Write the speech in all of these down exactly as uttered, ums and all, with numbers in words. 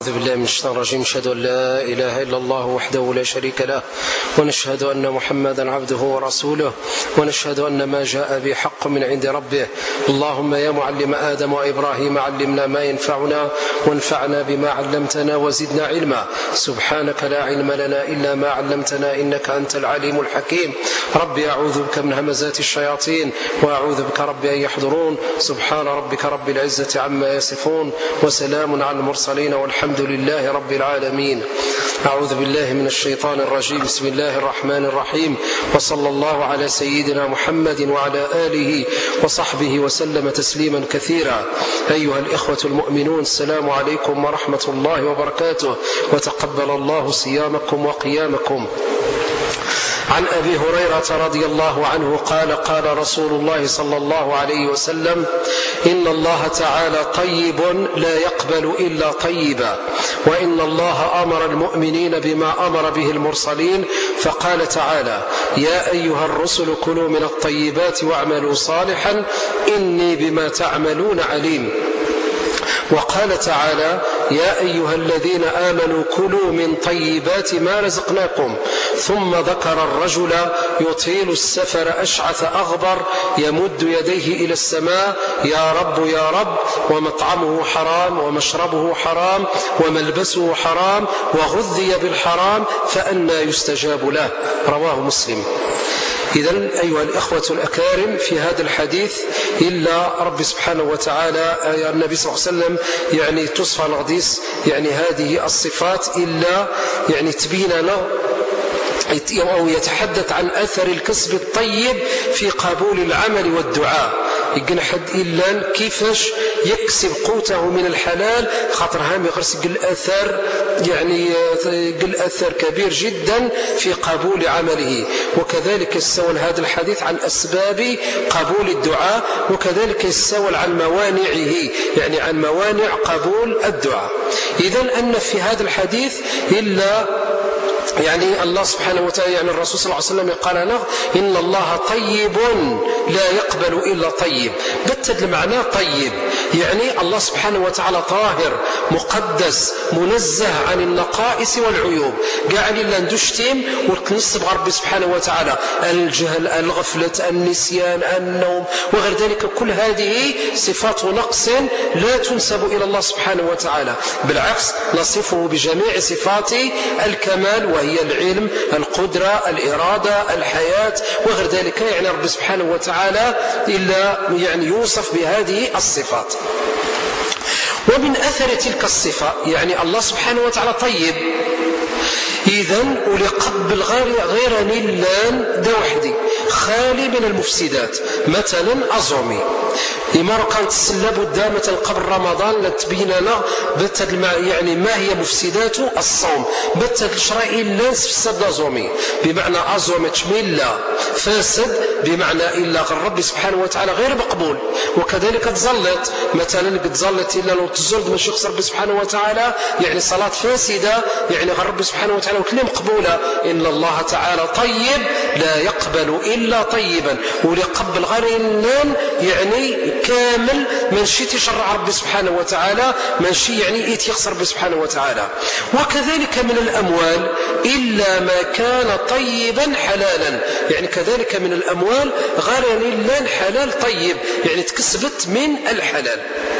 أعوذ بالله من الشيطان الرجيم. نشهد أن لا إله إلا الله وحده لا شريك له، ونشهد أن محمدا عبده ورسوله، ونشهد أن ما جاء به حق من عند ربه. اللهم يا معلم آدم وإبراهيم علمنا ما ينفعنا وانفعنا بما علمتنا وزدنا علما. سبحانك لا علم لنا إلا ما علمتنا إنك أنت العليم الحكيم. ربي أعوذ بك من همزات الشياطين وأعوذ بك ربي أن يحضرون. سبحان ربك رب العزة عما يصفون وسلام على المرسلين والحمد الحمد لله رب العالمين. أعوذ بالله من الشيطان الرجيم. بسم الله الرحمن الرحيم، وصلى الله على سيدنا محمد وعلى آله وصحبه وسلم تسليما كثيرا. أيها الإخوة المؤمنون، السلام عليكم ورحمة الله وبركاته، وتقبل الله صيامكم وقيامكم. عن أبي هريرة رضي الله عنه قال قال رسول الله صلى الله عليه وسلم: إن الله تعالى طيب لا يقبل إلا طيبا، وإن الله أمر المؤمنين بما أمر به المرسلين، فقال تعالى: يا أيها الرسل كلوا من الطيبات واعملوا صالحا إني بما تعملون عليم. وقال تعالى: يا أيها الذين آمنوا كلوا من طيبات ما رزقناكم. ثم ذكر الرجل يطيل السفر أشعث أغبر يمد يديه إلى السماء: يا رب يا رب، ومطعمه حرام ومشربه حرام وملبسه حرام وغذي بالحرام فأنى يستجاب له. رواه مسلم. إذن أيها الإخوة الأكارم، في هذا الحديث إلا رب سبحانه وتعالى النبي صلى الله عليه وسلم يعني تصفى الغديس يعني هذه الصفات إلا يعني تبين له أو يتحدث عن أثر الكسب الطيب في قبول العمل والدعاء. يقول حد إلا كيفاش يكسب قوته من الحلال، خاطر هام يغرس قل أثر يعني قل أثر كبير جدا في قبول عمله. وكذلك يستول هذا الحديث عن أسباب قبول الدعاء، وكذلك يستول عن موانعه يعني عن موانع قبول الدعاء. إذن أن في هذا الحديث إلا يعني الله سبحانه وتعالى يعني الرسول صلى الله عليه وسلم قال له: إن الله طيب لا يقبل إلا طيب. بتد المعنى طيب يعني الله سبحانه وتعالى طاهر مقدس منزه عن النقائص والعيوب، قاعد إلا ندشتم وتنصب ربي سبحانه وتعالى الجهل الغفلة النسيان النوم وغير ذلك. كل هذه صفات نقص لا تنسب إلى الله سبحانه وتعالى، بالعكس نصفه بجميع صفات الكمال، وهي العلم القدرة الإرادة الحياة وغير ذلك. يعني رب سبحانه وتعالى إلا يعني يوصف بهذه الصفات. ومن أثر تلك الصفة يعني الله سبحانه وتعالى طيب، إذن ولقبل غير نلان دا وحدي خالي من المفسدات. مثلا أزومي إمارة كانت تسلب الدامة قبل رمضان لتبين لنا بتد يعني ما هي مفسدات الصوم. بتد الشرائع إلا فسد أزومي بمعنى أزومي تشميل فاسد بمعنى إلا الرب سبحانه وتعالى غير مقبول. وكذلك تزلت مثلا قد زلت إلا لو تزلت من شخص رب سبحانه وتعالى يعني صلاة فاسدة يعني الرب سبحانه وتعالى وكلمة مقبولة. إن الله تعالى طيب لا يقبل إلا طيبا، وليقبل غير النان يعني كامل من شيء تشرع ربي سبحانه وتعالى من شيء يعني يتيخسر ربي سبحانه وتعالى. وكذلك من الأموال إلا ما كان طيبا حلالا، يعني كذلك من الأموال غير إلا حلال طيب يعني تكسبت من الحلال.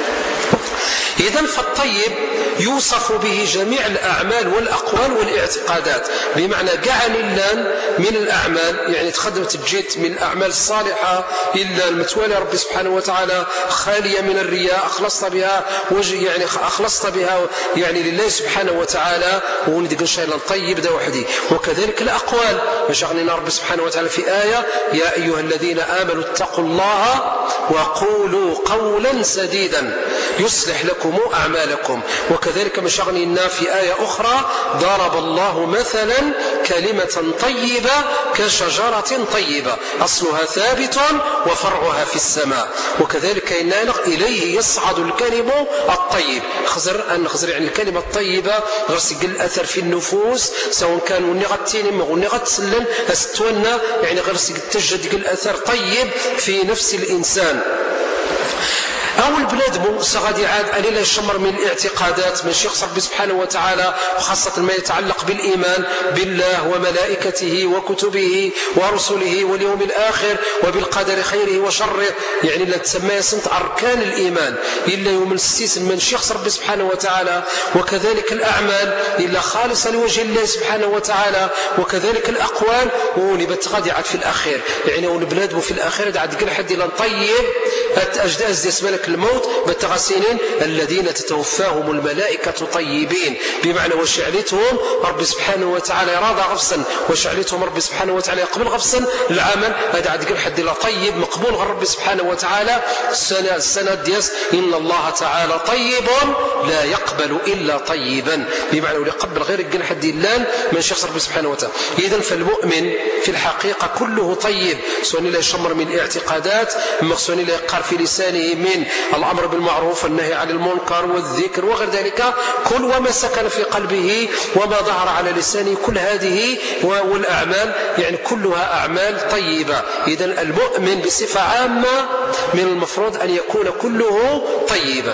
إذن فالطيب يوصف به جميع الأعمال والأقوال والاعتقادات، بمعنى جعل اللان من الأعمال يعني تخدمت الجيت من الأعمال الصالحة إلا المتوالي ربي سبحانه وتعالى خالية من الرياء، أخلصت بها وجه يعني أخلصت بها يعني لله سبحانه وتعالى، وندق إن شاء الله الطيب ده وحدي. وكذلك الأقوال مشغلنا ربي سبحانه وتعالى في آية: يا أيها الذين آمنوا اتقوا الله وقولوا قولا سديدا يصلح لكم أعمالكم. وكذلك مشغلنا في آية أخرى: ضرب الله مثلا كلمة طيبة كشجرة طيبة أصلها ثابت وفرعها في السماء. وكذلك إن إليه يصعد الكلم الطيب. خزر أن خزر يعني الكلمة الطيبة غرس يقل أثر في النفوس، سواء كان ونغتين ونغتسلن أستونا يعني غرس تجد يقل أثر طيب في نفس الإنسان. أو البلاد مو غادي عاد ألي لا يشمر من الاعتقادات ماشي يخسر ربي سبحانه وتعالى، وخاصة ما يتعلق بالإيمان بالله وملائكته وكتبه ورسله واليوم الآخر وبالقدر خيره وشره، يعني لا تسمى سنت أركان الإيمان إلا يوم السيس ماشي يخسر ربي سبحانه وتعالى، وكذلك الأعمال إلا خالصة لوجه الله سبحانه وتعالى، وكذلك الأقوال ونبت غادي عاد في الأخير، يعني ونبلاد في الأخير عاد كل حد إلا نطيب أجداز ديس ملك الموت بالتغسينين الذين تتوفاهم الملائكة طيبين، بمعنى وشعلتهم رب سبحانه وتعالى راضى غفصا، وشعلتهم رب سبحانه وتعالى يقبل غفصا العمل هذا عاد كل حد إلا طيب مقبول غير رب سبحانه وتعالى. السنة, السنة ديس إن الله تعالى طيب لا يقبل إلا طيبا، بمعنى ويقبل غير كل حد إلا من شخص رب سبحانه وتعالى. إذن فالمؤمن في الحقيقة كله طيب، سواء لا يشمر من الاعتقادات، سواء لا يقار في لسانه من الأمر بالمعروف والنهي عن المنكر والذكر وغير ذلك، كل وما سكن في قلبه وما ظهر على لسانه، كل هذه والأعمال يعني كلها أعمال طيبة. إذن المؤمن بصفة عامة من المفروض أن يكون كله طيبا.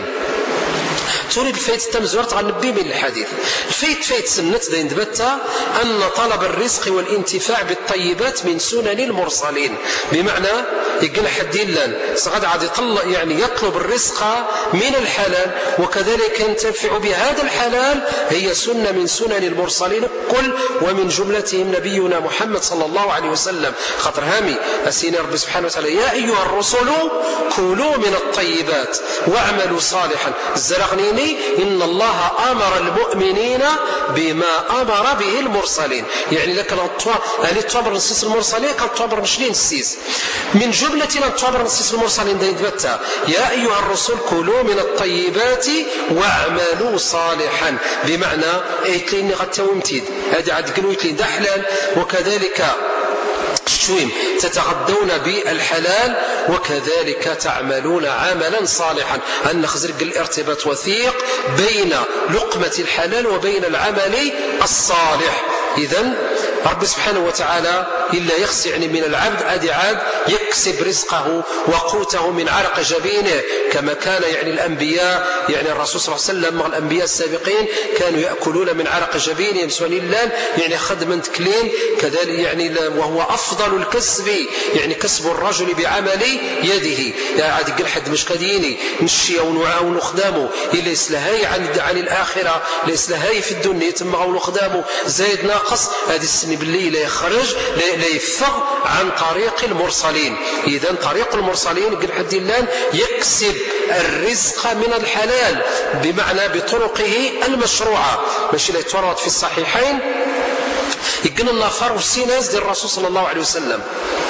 تريد الفايت التمزورت غنبي من الحديث الفايت فايت سنت دين دبتا أن طلب الرزق والانتفاع بالطيبات من سنن المرسلين، بمعنى يقول حد لان سقد عاد يطلع يعني يطلب الرزق من الحلال وكذلك ينتفع بهذا الحلال، هي سنة من سنن المرسلين كل، ومن جملتهم نبينا محمد صلى الله عليه وسلم. خاطر هامي أسيني رب سبحانه وتعالى يا أيها الرسل كلوا من الطيبات واعملوا صالحا. الزرغنيني إن الله أمر المؤمنين بما أمر به المرسلين، يعني لك أن تعبر نسيس المرسلين كان تعبر مشلين السيس من جملة أن تعبر نسيس المرسلين دين دبتا يا أيها الرسل كلوا من الطيبات واعملوا صالحا، بمعنى ايتلين قد تومتيد هذا عاد قلوا ايتلين ده حلال، وكذلك شويم تتغدون بالحلال وكذلك تعملون عملا صالحا، أن نخزرق الارتباط وثيق بين لقمة الحلال وبين العمل الصالح. إذن رب سبحانه وتعالى إلا يخسي يعني من العبد أدي عاد يكسب رزقه وقوته من عرق جبينه، كما كان يعني الأنبياء يعني الرسول صلى الله عليه وسلم مع الأنبياء السابقين كانوا يأكلون من عرق جبينهم سواء الله يعني خدما تكلين كذلك، يعني وهو أفضل الكسب يعني كسب الرجل بعمل يده. يعني عاد يقول حد مش كديني نشي أو نعاون خدامه إلا يسلهاي عن عن الآخرة، لا يسلهاي في الدنيا تم أو خدامه زايد ناقص، هذه السن بالليل لا يخرج لا يفغ عن طريق المرسلين. إذن طريق المرسلين قل حد الله يكسب الرزق من الحلال بمعنى بطرقه المشروعة، ماشي لا يتورط في الصحيحين يقول النفر والسيناز ديال الرسول صلى الله عليه وسلم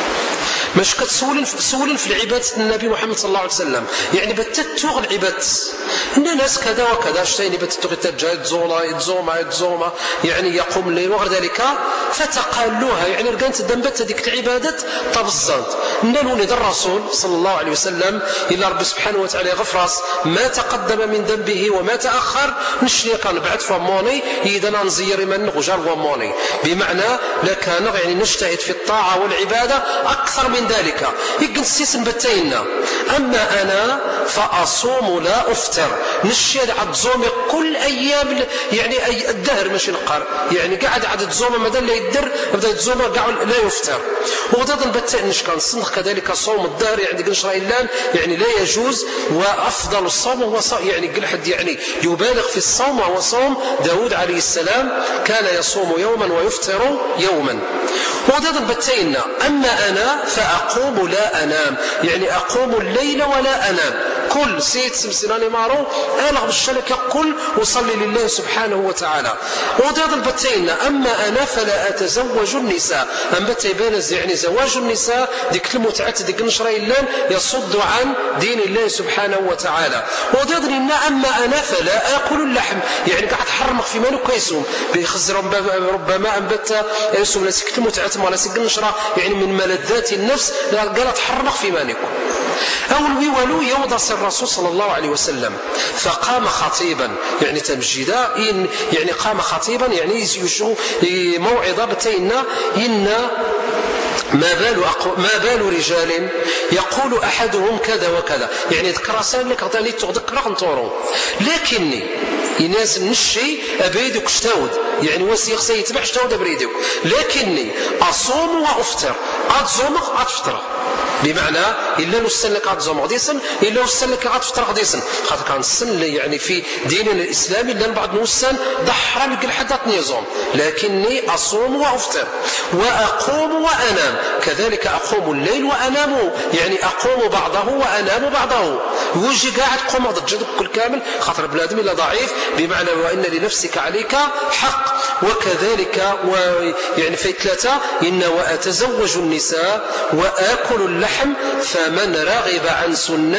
مش كتسولين سولين في العبادة النبي محمد صلى الله عليه وسلم، يعني بتتوغ العبادة إن ناس كذا وكذا شتيني بتتوغ تجاهد زولا يتزوما يتزوما يعني يقوم الليل وغير ذلك، فتقالوها يعني رقانت دنبت هذيك العبادة طبزانت نالوني ذا الرسول صلى الله عليه وسلم إلا رب سبحانه وتعالى غفرس ما تقدم من ذنبه وما تأخر نشني كان بعد فموني إذا ننزير من غجر وموني، بمعنى لكان يعني نجتهد في الطاعة والعبادة أكثر من ذلك. يقول السيسن بتينا أما أنا فأصوم لا أفطر، نشيد عد زومي كل أيام يعني أي الدهر ماشي القر، يعني قاعد عدد زومة مدى لا يدر بدأ زومة قاعد لا يفطر، وغدا بتين نش كان صندق كذلك صوم الدهر يعني قل شرايلان يعني لا يجوز، وأفضل الصوم هو صوم يعني قل حد يعني يبالغ في الصوم وهو صوم داود عليه السلام كان يصوم يوما ويفطر يوما. وغدا بتينا أما أنا فأقوم لا أنام، يعني أقوم الليل ولا أنام كل سيد سمسلاني مارو ألغ بالشلك كل وصلي لله سبحانه وتعالى. وضيض البتين أما أنا فلا أتزوج النساء، أم بتي بانز يعني زواج النساء ديك المتعة ديك نشري الله يصد عن دين الله سبحانه وتعالى. وضيض لنا أما أنا فلا أكل اللحم، يعني قاعد حرمق في مالك كيسوم بيخزر ربما أنبت يسوم لسك المتعة ما لسك نشرة يعني من ملذات النفس قالت حرمق في مالك. أول ويولو يوضس الرسول صلى الله عليه وسلم فقام خطيبا يعني تمجيدا يعني قام خطيبا يعني يشو موعظة بتينا إن ما بال ما بال رجال يقول أحدهم كذا وكذا، يعني ذكر سان لك غطاني تذكر نطورو، لكني الناس نشي أبريدك اشتاود، يعني وسيخ سيتبع اشتاود أبريدك، لكني أصوم وأفطر، أتصوم أتفطر، بمعنى إلا نسن لك أتصوم غديسا إلا نسن لك أتفطر غديسا، خاطر كان السن يعني في ديننا الإسلامي إلا بعض نسن ضحرا مثل حتى نيزوم، لكني أصوم وأفطر وأقوم وأنام، كذلك أقوم الليل وأنام، يعني أقوم بعضه وأنام بعضه، وجي قاعد قوم ضد كل كامل، خاطر بلادم إلا ضعيف، بمعنى وإن لنفسك عليك حق. وكذلك يعني في ثلاثة إن وأتزوج النساء وآكل اللحم فمن رغب عن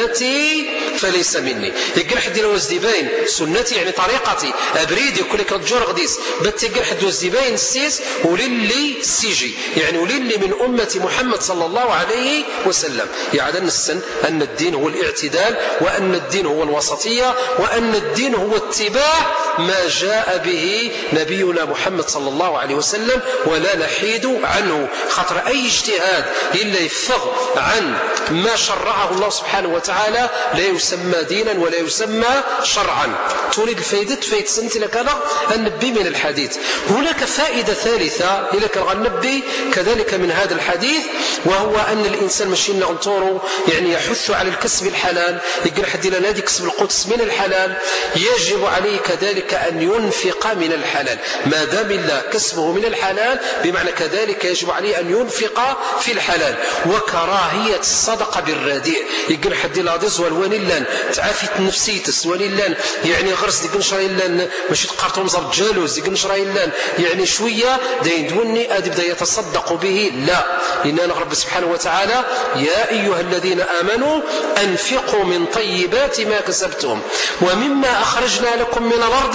سنتي فليس مني. يقول حد الوزدي باين سنتي يعني طريقتي أبريدي كل كرجور غديس بتقول حد الوزدي باين السيس وللي سيجي، يعني وللي من أمة محمد صلى الله عليه وسلم. يعلن السن أن الدين هو الاعتدال، وأن الدين هو الوسطية، وأن الدين هو اتباع ما جاء به نبينا محمد صلى الله عليه وسلم ولا نحيد عنه، خاطر أي اجتهاد إلا يفغ عن ما شرعه الله سبحانه وتعالى لا يسمى دينا ولا يسمى شرعا. تريد الفائدة فائدة سنة لكذا النبي من الحديث. هناك فائدة ثالثة لك النبي كذلك من هذا الحديث، وهو أن الإنسان ماشي ننطره يعني يحث على الكسب الحلال، يقول حد لنا هذه كسب القدس من الحلال، يجب عليه كذلك أن ينفق من الحلال، ما دام الله كسبه من الحلال بمعنى كذلك يجب عليه أن ينفق في الحلال. وكراهية الصدقة بالرديء، يقول حد لادز والوان لان تعافيت نفسيتس ولان لان يعني غرس يقول نشري لان ماشي تقارتهم زرد جالوز يقول نشري لان يعني شوية داين دوني أدي بدا يتصدق به، لا، لأن رب سبحانه وتعالى يا أيها الذين آمنوا أنفقوا من طيبات ما كسبتم ومما أخرجنا لكم من الأرض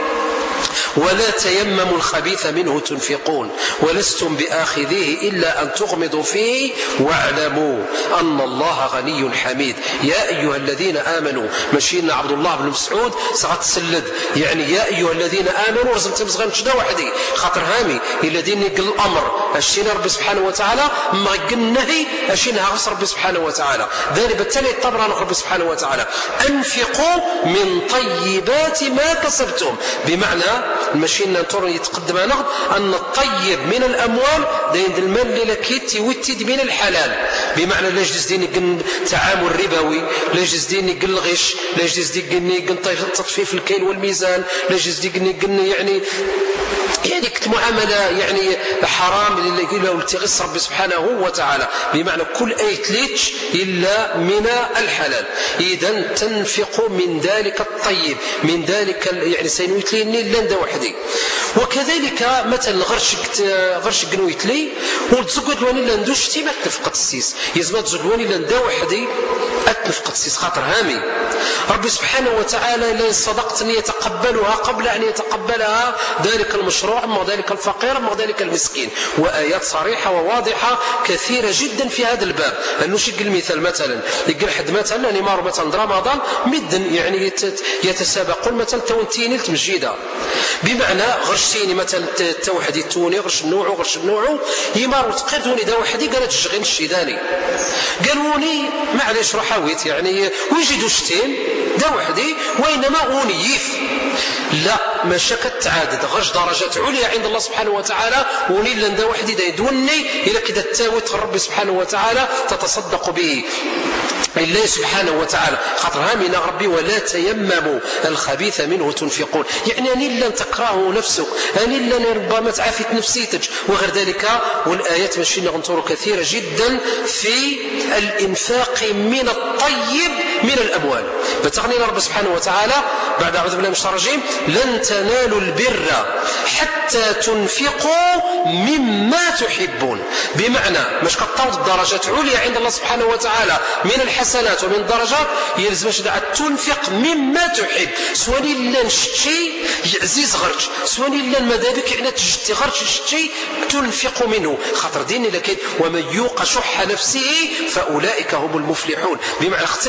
ولا تيمموا الخبيث منه تنفقون ولستم بآخذيه إلا أن تغمضوا فيه واعلموا أن الله غني حميد. يا أيها الذين آمنوا مشينا عبد الله بن مسعود سغت سلد، يعني يا أيها الذين آمنوا رزم تمزغن شدا وحدي، خاطر هامي الذين يقل الأمر أشينا رب سبحانه وتعالى ما يقل النهي أشينا غص رب سبحانه وتعالى، ذلك بالتالي الطبران رب سبحانه وتعالى أنفقوا من طيبات ما كسبتم، بمعنى المشين نطور يتقدم نقد أن الطيب من الأموال دين المال اللي لكيتي وتد من الحلال، بمعنى لا يجلس دين يقن تعامل ربوي، لا يجلس دين يقن الغش، لا يجلس دين يقن تطفيف الكيل والميزان، لا يجلس دين يقن يعني يعني معاملة يعني حرام اللي التغس رب سبحانه وتعالى، بمعنى كل أي تليتش إلا من الحلال. إذا تنفق من ذلك الطيب من ذلك يعني سينويتليني لندا وحدي. وكذلك مثلا غرش غرش قنويتلي وتزقد واني لندوش تي ما تنفقت السيس يزما تزقد لندا وحدي أتنفقت السيس، خاطر هامي رب سبحانه وتعالى لا صدقت أن يتقبلها قبل أن يتقبلها ذلك المشروع أما ذلك الفقير أما ذلك المسكين، وآيات صريحة وواضحة كثيرة جدا في هذا الباب. نشق المثال مثلا يقول حد مثلا أني مار مثلا رمضان مدن يعني يتسابقون مثلا تونتيني التمجيدة، بمعنى غرشتيني مثلا توحدي التوني غرش النوع غرش النوع يمار وتقردوني دا وحدي قالت الشغين الشيداني قالوني معليش روحاويت يعني ويجدوا شتين دا وحدي وإنما أونيف، لا ما شكت تعادد غش درجات عليا عند الله سبحانه وتعالى وني لن دا وحدي دا يدوني إلى كده تاوت الرب سبحانه وتعالى تتصدق به الله سبحانه وتعالى، خاطر هامنا ربي ولا تيمموا الخبيث منه تنفقون، يعني أني لن تكرهه نفسك، أني لن ربما تعافيت نفسيتك وغير ذلك. والآيات ماشي نغنطر كثيرة جدا في الإنفاق من الطيب من الأموال. بتغني رب سبحانه وتعالى بعد أعوذ بالله من الشيطان الرجيم لن تنالوا البر حتى تنفقوا مما تحبون، بمعنى مش كتطود الدرجات عليا عند الله سبحانه وتعالى من الحسنات ومن الدرجات يلزمش تنفق مما تحب، سواء لن شتي يعزيز غرج سواء لن مدابك يعني تجتي غرج شتي تنفق منه، خاطر ديني لكن ومن يوق شح نفسه فأولئك هم المفلحون، بمعنى اختلنا الدي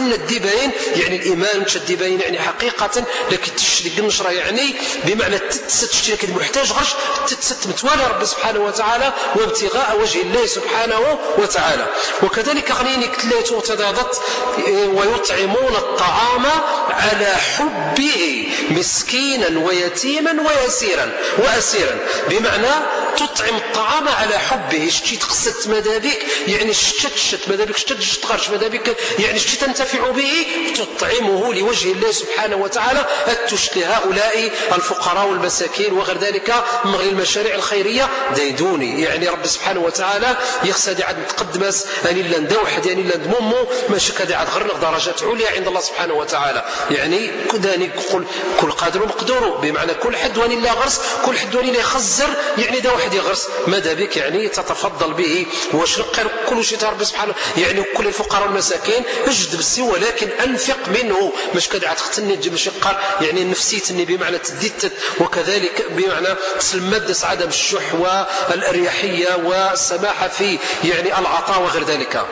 باين يعني الإيمان متشدي باين يعني حقيقة لكن تشري النشرة يعني بمعنى تتشتري كده محتاج غرش تتست متوالى رب سبحانه وتعالى وابتغاء وجه الله سبحانه وتعالى. وكذلك غنيني كتلات وتضادت ويطعمون الطعام على حبه مسكينا ويتيما ويسيرا وأسيرا بمعنى تطعم الطعام على حبه. شتي تقصد مدابك يعني شتت شت مدابك شتت تغرش مدابك يعني شتي تنتفع به تطعمه لوجه الله سبحانه وتعالى أتش لهؤلاء الفقراء والمساكين وغير ذلك من غير المشاريع الخيرية ديدوني يعني رب سبحانه وتعالى يخسد عاد متقدمس أني لا ندوحد يعني لا ندممو ماشي كذا عاد غرنق درجات عليا عند الله سبحانه وتعالى يعني كداني كل كل قادر ومقدور بمعنى كل حد واني لا غرس كل حد واني لا يخزر يعني دا واحد يغرس ماذا بك يعني تتفضل به واش نقر كل شيء رب سبحانه يعني كل الفقراء والمساكين اجد بالسي ولكن انفق منه مش كذا عاد ختني تجيب شي قار يعني نفسيتني بمعنى تديت وكذلك بمعنى المادة عدم الشح والأريحية والسماحة في يعني العطاء وغير ذلك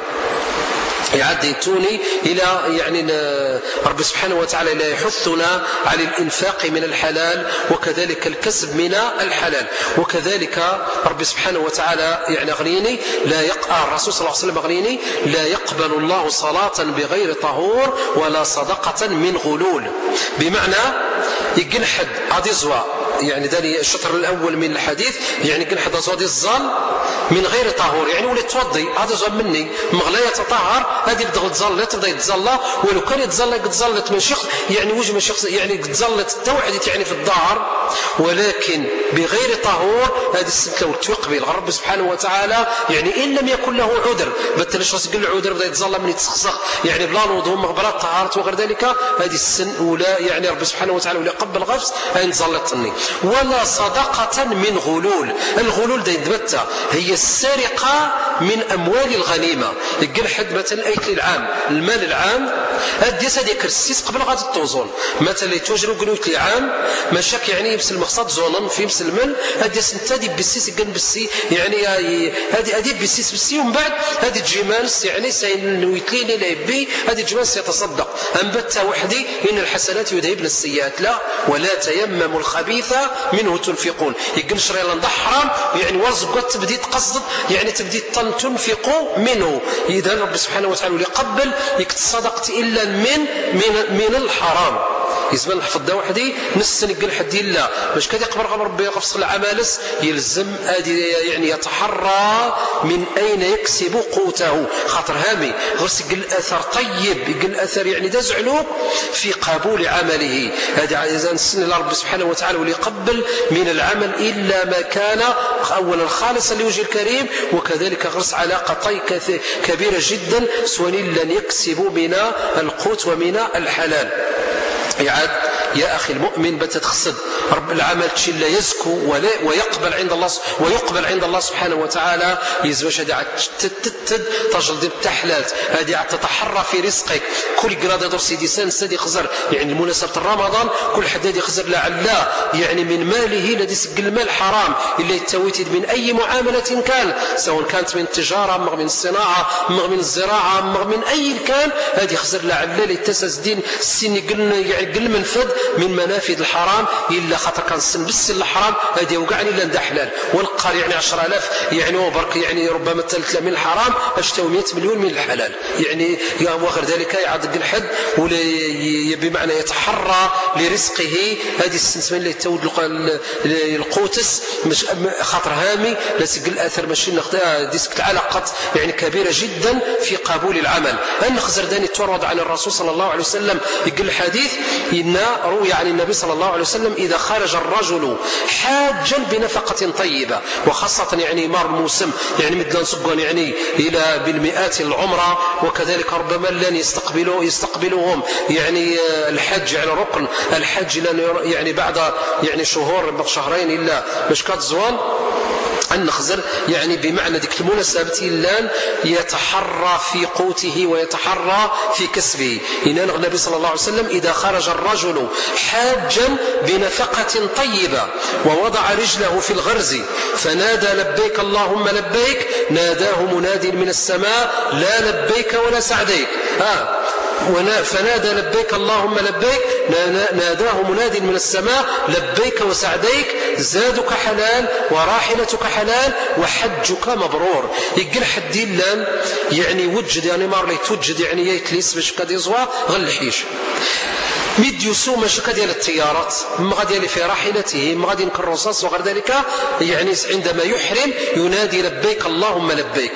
يعديتوني إلى يعني رب سبحانه وتعالى لا يحثنا على الإنفاق من الحلال وكذلك الكسب من الحلال. وكذلك رب سبحانه وتعالى يعني أغنيني لا يقع الرسول صلى الله عليه وسلم أغنيني لا يقبل الله صلاة بغير طهور ولا صدقة من غلول بمعنى يقل حد عادي زوا يعني داني الشطر الأول من الحديث يعني قل حد زوا دي الظل من غير طهور يعني ولي توضي هذا زوا مني مغلا يتطهر هذه بدغ تزل تبدا يتزلى ولو كان يتزلى قد زلت من شخص يعني وجه من شخص يعني قد زلت توحدت يعني في الظهر ولكن بغير طهور هذه السنه لو تقبل رب سبحانه وتعالى يعني ان لم يكن له عذر بتلاش راس قل عذر بدا يتزلى من يتسخسخ يعني بلا وضوء مغبرات طهارت وغير ذلك هذه السن ولا يعني رب سبحانه وتعالى ولا قبل غفص ان زلتني ولا صدقه من غلول. الغلول ده يدبتها هي السرقه من اموال الغنيمه يقل حد مثلا ايت العام المال العام اديس هذيك السيس قبل غادي توزون مثلا يتوجروا قلوت لي عام مشاك يعني يمس المقصد زونن في يمس المال اديس انت دي بالسيس قال بالسي يعني هذه هذه بالسيس بالسي ومن بعد هذه جيمانس يعني سينويتليني ليبي هذه جيمانس يتصدق انبت وحدي ان الحسنات يذهبن السيئات لا ولا تيمموا الخبيث منه تنفقون يقل شري لنا حرام يعني وزقت تبدي تقصد يعني تبدي تنفقوا منه اذا رب سبحانه وتعالى يقبل يتصدقت الا من من من الحرام يزمن الحفظ ده وحدي نسن يقل حد لا باش كذا يقبل ربي يقفص العمالس يلزم ادي يعني يتحرى من اين يكسب قوته خاطر هامي غرس يقل اثر طيب يقل اثر يعني دزعلو في قبول عمله هذا اذا نسن رب سبحانه وتعالى وليقبل من العمل الا ما كان اولا خالصا لوجه الكريم وكذلك غرس علاقه طيب كبيره جدا سواء لن يكسب من القوت ومن الحلال. يعاد يا أخي المؤمن بتتخصد رب العمل تشي لا يزكو ولا ويقبل عند الله ويقبل عند الله سبحانه وتعالى يزوج هذه تتد تجلد بتحلات هذه تتحرى في رزقك كل قراد يدور سيدي سان سيدي خزر يعني المناسبة رمضان كل حد يدي خزر لعله يعني من ماله الذي سجل المال حرام اللي يتويتد من أي معاملة كان سواء كانت من التجارة مغ من الصناعة مغ من الزراعة مغ من أي كان هذه خزر لعله لتسس دين السن قلنا يعني قل منفذ من منافذ الحرام إلا خاطر كان السن بالسن الحرام هذه يوقعني إلا ندى حلال والقار يعني عشرة آلاف يعني وبرك يعني ربما ثلاثة من الحرام اشتوى مئة مليون من الحلال يعني وغير ذلك يعد الحد ولا بمعنى يتحرى لرزقه هذه السن اللي تود القوتس مش خاطر هامي لا سجل الاثر ماشي ناخذها ديسك العلاقات يعني كبيره جدا في قبول العمل. ان خزر داني تورد عن الرسول صلى الله عليه وسلم يقول الحديث ان روي عن النبي صلى الله عليه وسلم اذا خرج الرجل حاجا بنفقه طيبه وخاصه يعني مار الموسم يعني مثل نسقون يعني الى بالمئات العمره وكذلك ربما لن يستقبلوا يستقبلوهم يعني الحج يعني ركن الحج يعني بعد يعني شهور شهرين الا باش كتزوان أن خزر يعني بمعنى ذيك المناسبة اللان يتحرى في قوته ويتحرى في كسبه. إن النبي صلى الله عليه وسلم إذا خرج الرجل حاجا بنفقة طيبة ووضع رجله في الغرز فنادى لبيك اللهم لبيك ناداه مناد من السماء لا لبيك ولا سعديك. آه فنادى لبيك اللهم لبيك، ناداه مناد من السماء لبيك وسعديك، زادك حلال وراحلتك حلال وحجك مبرور. يقل حدي اللام يعني وجد يعني مار لي توجد يعني يتليس باش قد يزوى غير الحيش ميد يسوم شكا ديال التيارات ما غادي اللي في راحلته ما غادي ينكر الرصاص وغير ذلك، يعني عندما يحرم ينادي لبيك اللهم لبيك.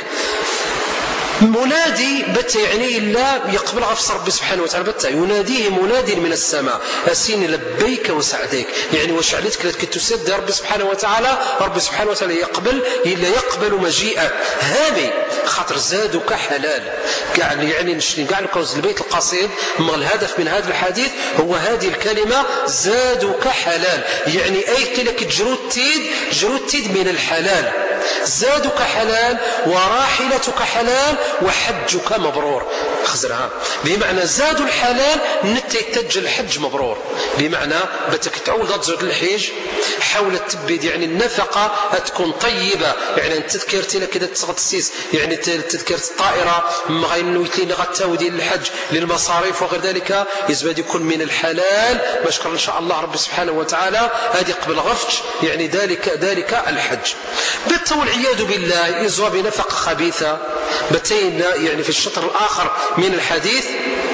منادي بت يعني لا يقبل غفص ربي سبحانه وتعالى بت يناديه مناد من السماء أسين لبيك وسعديك، يعني واش عليتك لك تسد ربي سبحانه وتعالى، ربي سبحانه وتعالى يقبل إلا يقبل مجيئه هامي خاطر زادك حلال يعني يعني نشري كاع الكوز البيت القصيد. ما الهدف من هذا الحديث هو هذه الكلمة زادك حلال، يعني أيت لك جرود تيد جرود تيد من الحلال، زادك حلال وراحلتك حلال وحجك مبرور. خزرها بمعنى زاد الحلال نتيتج الحج مبرور، بمعنى بتك تعود تزود الحج حاول تبيد يعني النفقة تكون طيبة، يعني تذكرتي لك كده تغطسيس يعني تذكرت الطائرة ما غينويتلين غتاو ديال الحج للمصاريف وغير ذلك يزبد يكون من الحلال بشكر إن شاء الله رب سبحانه وتعالى هذه قبل غفتش يعني ذلك ذلك الحج. بالتو والعياذ بالله يزوى بنفقة خبيثة بتين يعني في الشطر الآخر من الحديث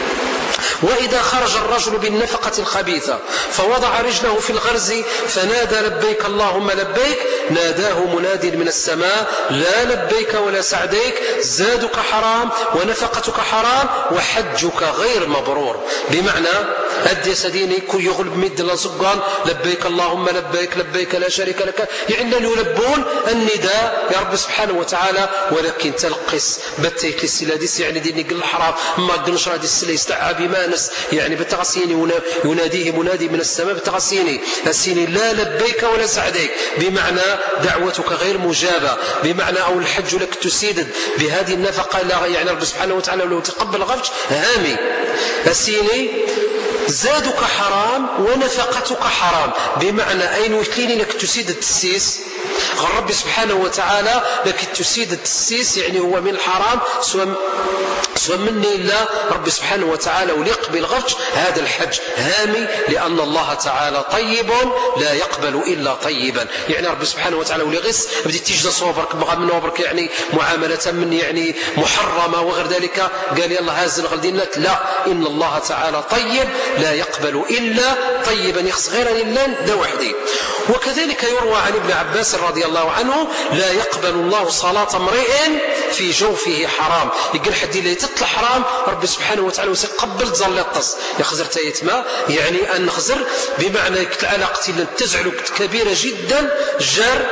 وإذا خرج الرجل بالنفقة الخبيثة فوضع رجله في الغرز فنادى لبيك اللهم لبيك، ناداه مناد من السماء لا لبيك ولا سعديك، زادك حرام ونفقتك حرام وحجك غير مبرور. بمعنى أدي سديني كي يغلب مد لزقان لبيك اللهم لبيك لبيك لا شريك لك، يعني يلبون النداء يا رب سبحانه وتعالى، ولكن تلقس بتيك السلاديس يعني ديني قل الحرام ما قلنش راه دي السلا يستعى بما يعني بتغسيني يناديه منادي من السماء بتغسيني السيني لا لبيك ولا سعديك، بمعنى دعوتك غير مجابة، بمعنى أو الحج لك تسيدد بهذه النفقة لا يعني رب سبحانه وتعالى لو تقبل غفش هامي السيني زادك حرام ونفقتك حرام، بمعنى أين وكليني لك تسيد التسيس غير ربي سبحانه وتعالى لك تسيد التسيس يعني هو من الحرام سواء سواء مني إلا ربي سبحانه وتعالى وليقبل غفش هذا الحج هامي، لأن الله تعالى طيب لا يقبل إلا طيبا، يعني ربي سبحانه وتعالى وليغس بديت تجد صوبرك بغى من وبرك يعني معاملة من يعني محرمة وغير ذلك قال يلا هازل غلدينك، لا إن الله تعالى طيب لا يقبل إلا طيبا يخص غير لله ده وحدي. وكذلك يروى عن ابن عباس رضي الله عنه لا يقبل الله صلاة امرئ في جوفه حرام، يقول حد اللي تطلع حرام ربي سبحانه وتعالى وسيقبل تظل الطس يخزر تيتما يعني أن نخزر بمعنى العلاقة تزعل كبيرة جدا جار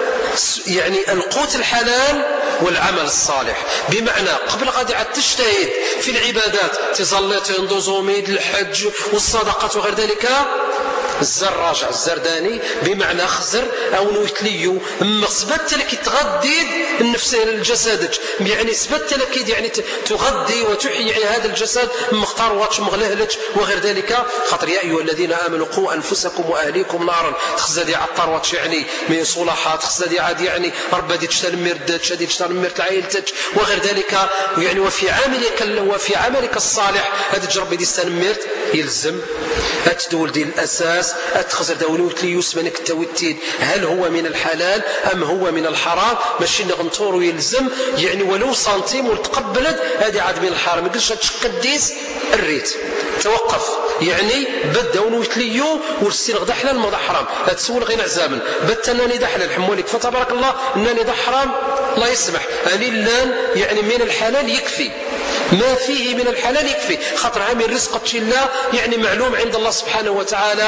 يعني القوت الحلال والعمل الصالح، بمعنى قبل غادي عاد تجتهد في العبادات تظل تندوزوميد الحج والصدقات وغير ذلك الزر راجع الزرداني بمعنى خزر او نوتليو اما سبت لك تغدي النفس الجسد يعني سبت لك يعني تغدي وتحيي هذا الجسد مختار واتش مغلهلج وغير ذلك خاطر يا ايها الذين امنوا قوا انفسكم واهليكم نارا تخزدي عطار واتش يعني من صلاحات تخزدي عاد يعني ربدي تشتمر شديد تشتمر عائلتك وغير ذلك يعني وفي عملك وفي عملك الصالح هذا جربي دي استنمرت يلزم أتدول دي الأساس أتخزر دولوت لي يسمنك التوتيد هل هو من الحلال أم هو من الحرام ماشي نغنطور يلزم يعني ولو سنتيم وتقبلت هذه عاد من الحرام يقولش تقديس الريت توقف يعني بدا ونوت ليو والسير غدا حلال ما حرام لا تسول غير عزاما بت انني دا حلال حمولك فتبارك الله انني دا حرام الله يسمح اني لان يعني من الحلال يكفي ما فيه من الحلال يكفي خاطر عامل رزق الله يعني معلوم عند الله سبحانه وتعالى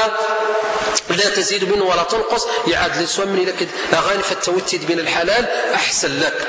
لا تزيد منه ولا تنقص يعاد لسوى من لك أغاني فالتوتد من الحلال أحسن لك.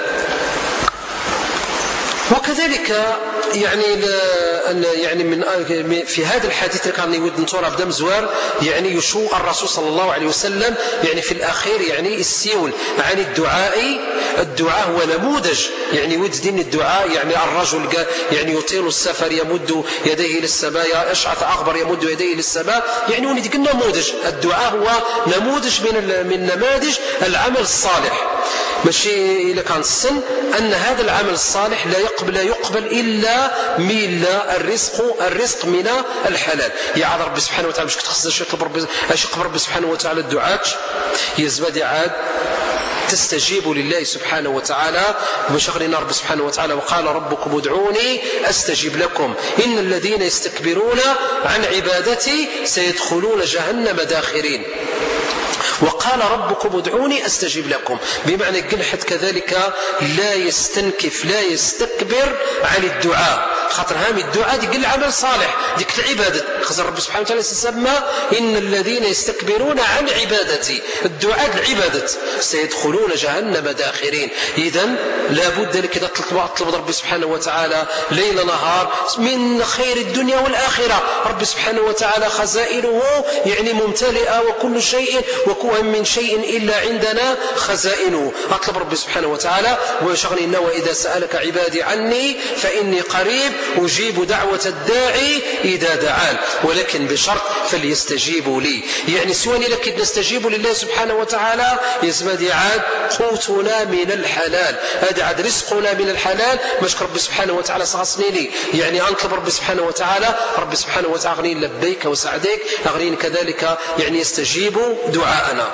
وكذلك يعني يعني من في هذا الحديث اللي كان يود نطور بدم زوار يعني يشو الرسول صلى الله عليه وسلم يعني في الأخير يعني السيول عن الدعاء الدعاء هو نموذج يعني ود دين الدعاء يعني الرجل يعني يطيل السفر يمد يديه للسماء أشعث أغبر يمد يديه للسماء يعني ولد قلنا نموذج الدعاء هو نموذج من من نماذج العمل الصالح ماشي إلا كان السن أن هذا العمل الصالح لا يقبل, لا يقبل إلا من الرزق الرزق من الحلال. يعاد ربي سبحانه وتعالى باش كتخصص اش يقبل ربي سبحانه وتعالى الدعاء يزبد عاد تستجيب لله سبحانه وتعالى بشغلنا رب سبحانه وتعالى وقال ربكم ادعوني أستجيب لكم إن الذين يستكبرون عن عبادتي سيدخلون جهنم داخرين. وقال ربكم ادعوني أستجيب لكم بمعنى قلحت كذلك لا يستنكف لا يستكبر عن الدعاء خاطر هامي الدعاء دي قل عمل صالح ديك العبادة خاطر رب سبحانه وتعالى يسمى إن الذين يستكبرون عن عبادتي الدعاء العبادة سيدخلون جهنم داخرين. إذن لابد لك إذا تطلب رب سبحانه وتعالى ليل نهار من خير الدنيا والآخرة رب سبحانه وتعالى خزائنه يعني ممتلئة وكل شيء وكوهم من شيء إلا عندنا خزائنه. أطلب رب سبحانه وتعالى ويشغلنا وإذا سألك عبادي عني فإني قريب أجيب دعوة الداعي إذا دعان ولكن بشرط فليستجيبوا لي يعني سواني لك نستجيب لله سبحانه وتعالى يزمد عاد قوتنا من الحلال هذا عاد رزقنا من الحلال مشك رب سبحانه وتعالى صغصني لي يعني أنطلب رب سبحانه وتعالى رب سبحانه وتعالى أغنين لبيك وسعديك أغنين كذلك يعني يستجيب دعاءنا.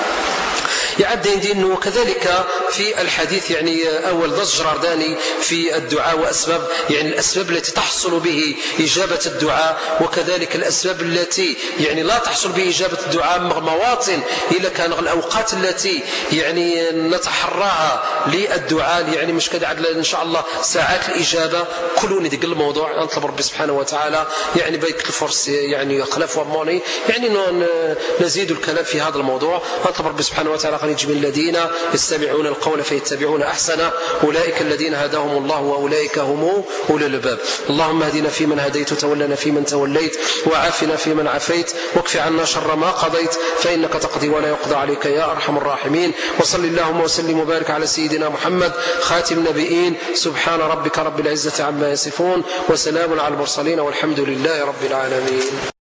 يعد أنه كذلك في الحديث يعني أول ضج جرارداني في الدعاء وأسباب يعني الأسباب التي تحصل به إجابة الدعاء وكذلك الأسباب التي يعني لا تحصل به إجابة الدعاء مواطن إلا كان الأوقات التي يعني نتحراها للدعاء يعني مش كده إن شاء الله ساعات الإجابة كلون يدق الموضوع نطلب ربي سبحانه وتعالى يعني بيك الفرص يعني خلاف وموني يعني نزيد الكلام في هذا الموضوع. نطلب ربي سبحانه وتعالى نجم الذين يستمعون القول فيتبعون أحسنه أولئك الذين هداهم الله وأولئك هم أولو الألباب. اللهم اهدنا فيمن هديت وتولنا فيمن توليت وعافنا فيمن عافيت واكف عنا شر ما قضيت فإنك تقضي ولا يقضى عليك يا أرحم الراحمين. وصل اللهم وسلم وبارك على سيدنا محمد خاتم النبيين سبحان ربك رب العزة عما يصفون وسلام على المرسلين والحمد لله رب العالمين.